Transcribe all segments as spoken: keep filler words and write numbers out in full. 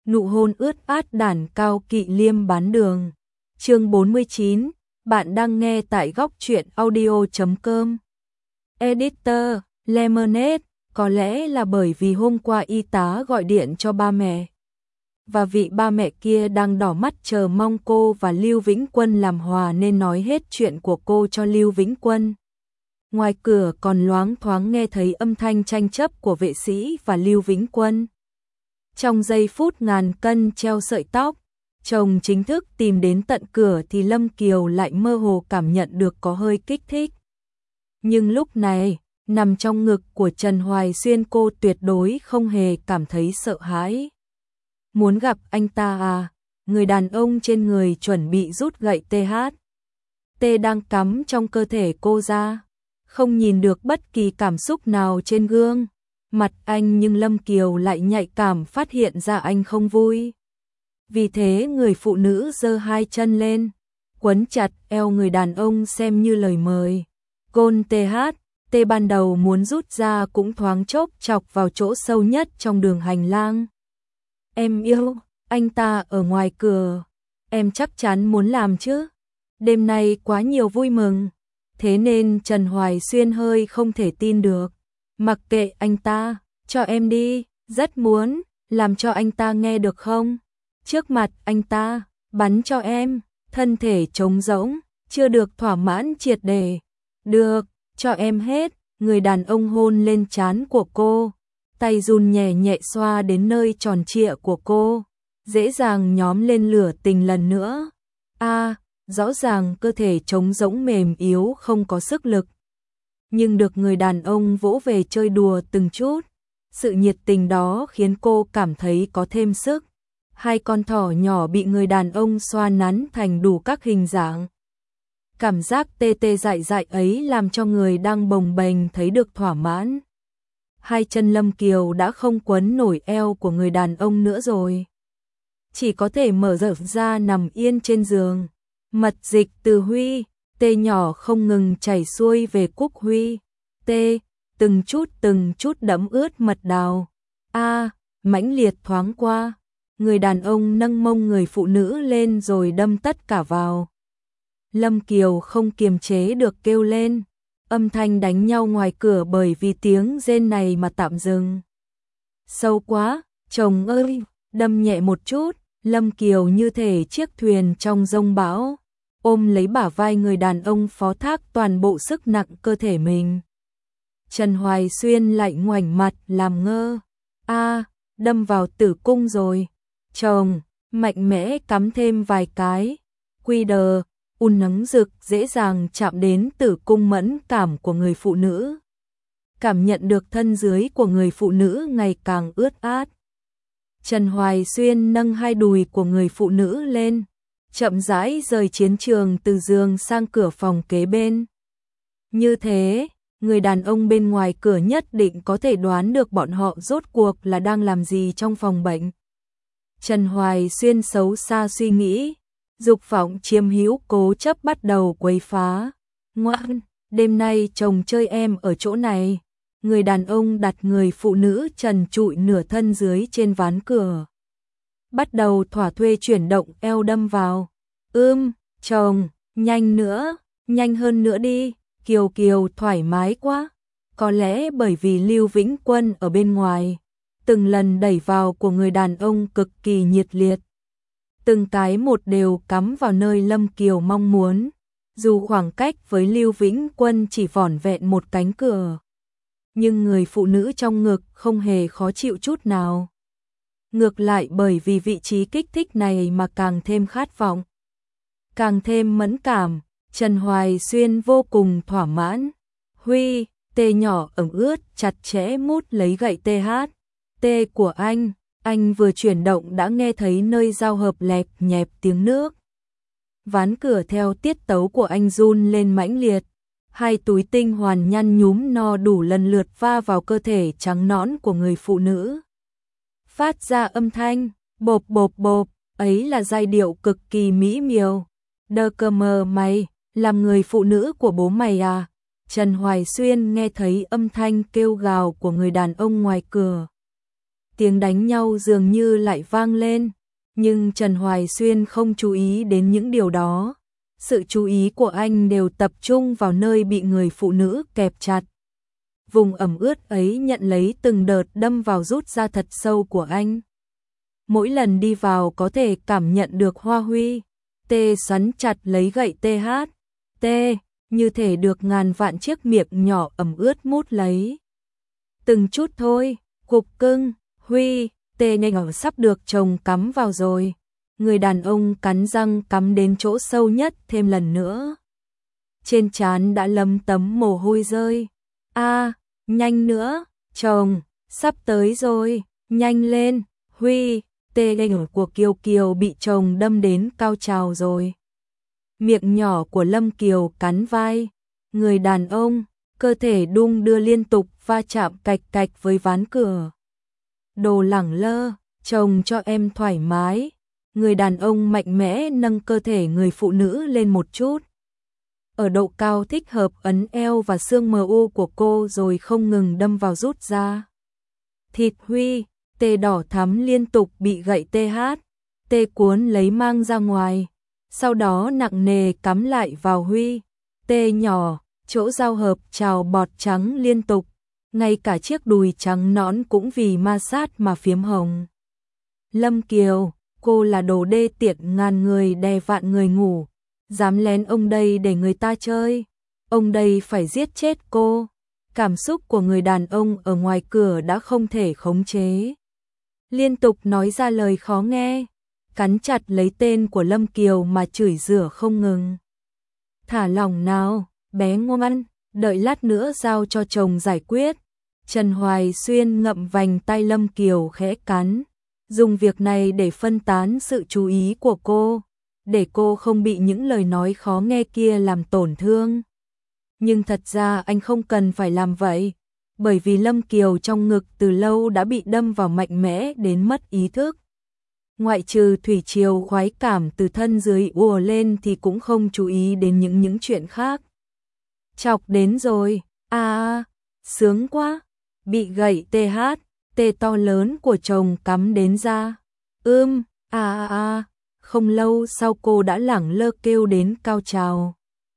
nụ hôn ướt át đản cao kỵ liêm bán đường. Chương bốn mươi chín, bạn đang nghe tại góc truyện audio chấm com. Editor, Lemonade, có lẽ là bởi vì hôm qua y tá gọi điện cho ba mẹ. Và vị ba mẹ kia đang đỏ mắt chờ mong cô và Lưu Vĩnh Quân làm hòa nên nói hết chuyện của cô cho Lưu Vĩnh Quân. Ngoài cửa còn loáng thoáng nghe thấy âm thanh tranh chấp của vệ sĩ và Lưu Vĩnh Quân. Trong giây phút ngàn cân treo sợi tóc, chồng chính thức tìm đến tận cửa thì Lâm Kiều lại mơ hồ cảm nhận được có hơi kích thích. Nhưng lúc này, nằm trong ngực của Trần Hoài Xuyên cô tuyệt đối không hề cảm thấy sợ hãi. Muốn gặp anh ta à? Người đàn ông trên người chuẩn bị rút gậy tê hát. T đang cắm trong cơ thể cô ra. Không nhìn được bất kỳ cảm xúc nào trên gương mặt anh, nhưng Lâm Kiều lại nhạy cảm phát hiện ra anh không vui. Vì thế người phụ nữ giơ hai chân lên, quấn chặt eo người đàn ông xem như lời mời. Côn tê hát, T ban đầu muốn rút ra cũng thoáng chốc chọc vào chỗ sâu nhất trong đường hành lang. Em yêu, anh ta ở ngoài cửa. Em chắc chắn muốn làm chứ. Đêm nay quá nhiều vui mừng. Thế nên Trần Hoài Xuyên hơi không thể tin được. Mặc kệ anh ta, cho em đi, rất muốn, làm cho anh ta nghe được không? Trước mặt anh ta, bắn cho em, thân thể trống rỗng, chưa được thỏa mãn triệt để. Được, cho em hết, người đàn ông hôn lên trán của cô, tay run nhẹ nhẹ xoa đến nơi tròn trịa của cô, dễ dàng nhóm lên lửa tình lần nữa. A, rõ ràng cơ thể trống rỗng mềm yếu không có sức lực. Nhưng được người đàn ông vỗ về chơi đùa từng chút, sự nhiệt tình đó khiến cô cảm thấy có thêm sức. Hai con thỏ nhỏ bị người đàn ông xoa nắn thành đủ các hình dạng. Cảm giác tê tê dại dại ấy làm cho người đang bồng bềnh thấy được thỏa mãn. Hai chân Lâm Kiều đã không quấn nổi eo của người đàn ông nữa rồi. Chỉ có thể mở rộng ra nằm yên trên giường. Mật dịch từ Huy, tê nhỏ không ngừng chảy xuôi về Cúc Huy. Tê, từng chút từng chút đẫm ướt mật đào. A, mãnh liệt thoáng qua. Người đàn ông nâng mông người phụ nữ lên rồi đâm tất cả vào. Lâm Kiều không kiềm chế được kêu lên. Âm thanh đánh nhau ngoài cửa bởi vì tiếng rên này mà tạm dừng. Sâu quá, chồng ơi, đâm nhẹ một chút. Lâm Kiều như thể chiếc thuyền trong giông bão, ôm lấy bả vai người đàn ông phó thác toàn bộ sức nặng cơ thể mình. Trần Hoài Xuyên lại ngoảnh mặt làm ngơ. A, đâm vào tử cung rồi. Chồng, mạnh mẽ cắm thêm vài cái. Quy đờ, un nắng rực dễ dàng chạm đến tử cung mẫn cảm của người phụ nữ. Cảm nhận được thân dưới của người phụ nữ ngày càng ướt át. Trần Hoài Xuyên nâng hai đùi của người phụ nữ lên, chậm rãi rời chiến trường từ giường sang cửa phòng kế bên. Như thế, người đàn ông bên ngoài cửa nhất định có thể đoán được bọn họ rốt cuộc là đang làm gì trong phòng bệnh. Trần Hoài Xuyên xấu xa suy nghĩ, dục vọng chiếm hữu cố chấp bắt đầu quấy phá. Ngoan, đêm nay chồng chơi em ở chỗ này. Người đàn ông đặt người phụ nữ trần trụi nửa thân dưới trên ván cửa. Bắt đầu thỏa thuê chuyển động eo đâm vào. Ưm, chồng, nhanh nữa, nhanh hơn nữa đi. Kiều Kiều thoải mái quá. Có lẽ bởi vì Lưu Vĩnh Quân ở bên ngoài. Từng lần đẩy vào của người đàn ông cực kỳ nhiệt liệt. Từng cái một đều cắm vào nơi Lâm Kiều mong muốn. Dù khoảng cách với Lưu Vĩnh Quân chỉ vỏn vẹn một cánh cửa. Nhưng người phụ nữ trong ngực không hề khó chịu chút nào. Ngược lại bởi vì vị trí kích thích này mà càng thêm khát vọng. Càng thêm mẫn cảm, Trần Hoài Xuyên vô cùng thỏa mãn. Huy, tê nhỏ ẩm ướt chặt chẽ mút lấy gậy tê hát. Tê của anh, anh vừa chuyển động đã nghe thấy nơi giao hợp lẹp nhẹp tiếng nước. Ván cửa theo tiết tấu của anh run lên mãnh liệt. Hai túi tinh hoàn nhăn nhúm no đủ lần lượt va vào cơ thể trắng nõn của người phụ nữ. Phát ra âm thanh, bộp bộp bộp, ấy là giai điệu cực kỳ mỹ miều. Đơ cơ mờ mày, làm người phụ nữ của bố mày à? Trần Hoài Xuyên nghe thấy âm thanh kêu gào của người đàn ông ngoài cửa. tiếng đánh nhau dường như lại vang lên, nhưng Trần Hoài Xuyên không chú ý đến những điều đó. Sự chú ý của anh đều tập trung vào nơi bị người phụ nữ kẹp chặt. Vùng ẩm ướt ấy nhận lấy từng đợt đâm vào rút ra thật sâu của anh. Mỗi lần đi vào có thể cảm nhận được Hoa Huy. Tê xoắn chặt lấy gậy tê hát. Tê, như thể được ngàn vạn chiếc miệng nhỏ ẩm ướt mút lấy. Từng chút thôi, cục cưng, Huy, Tê nhanh ở sắp được chồng cắm vào rồi. Người đàn ông cắn răng cắm đến chỗ sâu nhất thêm lần nữa. Trên trán đã lấm tấm mồ hôi rơi. A, nhanh nữa, chồng, sắp tới rồi, nhanh lên, Huy, Tê nhanh của Kiều Kiều bị chồng đâm đến cao trào rồi. Miệng nhỏ của Lâm Kiều cắn vai, người đàn ông, cơ thể đung đưa liên tục va chạm cạch cạch với ván cửa. Đồ lẳng lơ, chồng cho em thoải mái. Người đàn ông mạnh mẽ nâng cơ thể người phụ nữ lên một chút. Ở độ cao thích hợp ấn eo và xương mờ u của cô rồi không ngừng đâm vào rút ra. Thịt Huy, Tê đỏ thắm liên tục bị gậy tê hát. Tê cuốn lấy mang ra ngoài. Sau đó nặng nề cắm lại vào Huy. Tê nhỏ, chỗ giao hợp trào bọt trắng liên tục. Ngay cả chiếc đùi trắng nõn cũng vì ma sát mà phiếm hồng. Lâm Kiều, cô là đồ đê tiện ngàn người đè vạn người ngủ. Dám lén ông đây để người ta chơi. Ông đây phải giết chết cô. Cảm xúc của người đàn ông ở ngoài cửa đã không thể khống chế. Liên tục nói ra lời khó nghe. Cắn chặt lấy tên của Lâm Kiều mà chửi rủa không ngừng. Thả lỏng nào, bé ngoan, đợi lát nữa giao cho chồng giải quyết. Trần Hoài Xuyên ngậm vành tay Lâm Kiều khẽ cắn. Dùng việc này để phân tán sự chú ý của cô, để cô không bị những lời nói khó nghe kia làm tổn thương. Nhưng thật ra anh không cần phải làm vậy, bởi vì Lâm Kiều trong ngực từ lâu đã bị đâm vào mạnh mẽ đến mất ý thức. Ngoại trừ thủy triều khoái cảm từ thân dưới ùa lên thì cũng không chú ý đến những những chuyện khác. Chọc đến rồi, à, sướng quá, bị gậy tê hát. Tê to lớn của chồng cắm đến ra. Ưm, à à à, không lâu sau cô đã lẳng lơ kêu đến cao trào.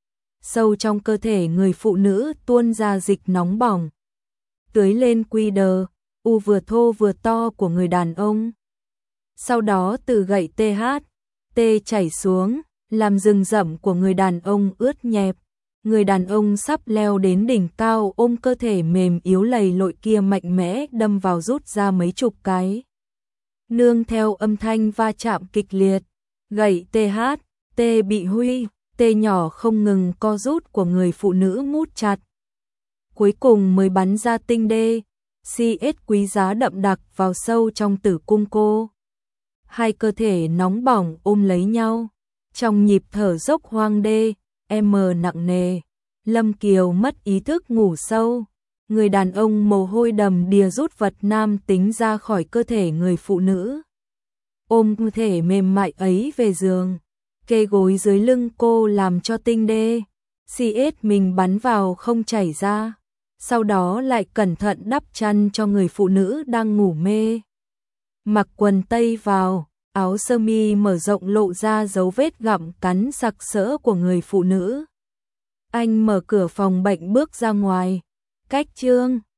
Sâu trong cơ thể người phụ nữ tuôn ra dịch nóng bỏng. Tưới lên quy đờ, u vừa thô vừa to của người đàn ông. Sau đó từ gậy tê hát, tê chảy xuống, làm rừng rậm của người đàn ông ướt nhẹp. Người đàn ông sắp leo đến đỉnh cao ôm cơ thể mềm yếu lầy lội kia mạnh mẽ đâm vào rút ra mấy chục cái. Nương theo âm thanh va chạm kịch liệt, gậy tê hát, tê bị Huy, tê nhỏ không ngừng co rút của người phụ nữ mút chặt. Cuối cùng mới bắn ra tinh đê, xê ét quý giá đậm đặc vào sâu trong tử cung cô. Hai cơ thể nóng bỏng ôm lấy nhau, trong nhịp thở dốc hoang đê. Em nặng nề, Lâm Kiều mất ý thức ngủ sâu. Người đàn ông mồ hôi đầm đìa rút vật nam tính ra khỏi cơ thể người phụ nữ. Ôm cơ thể mềm mại ấy về giường, kê gối dưới lưng cô làm cho tinh đê, xê ét mình bắn vào không chảy ra. Sau đó lại cẩn thận đắp chăn cho người phụ nữ đang ngủ mê. Mặc quần tây vào. Áo sơ mi mở rộng lộ ra dấu vết gặm cắn sặc sỡ của người phụ nữ. Anh mở cửa phòng bệnh bước ra ngoài. Cách chương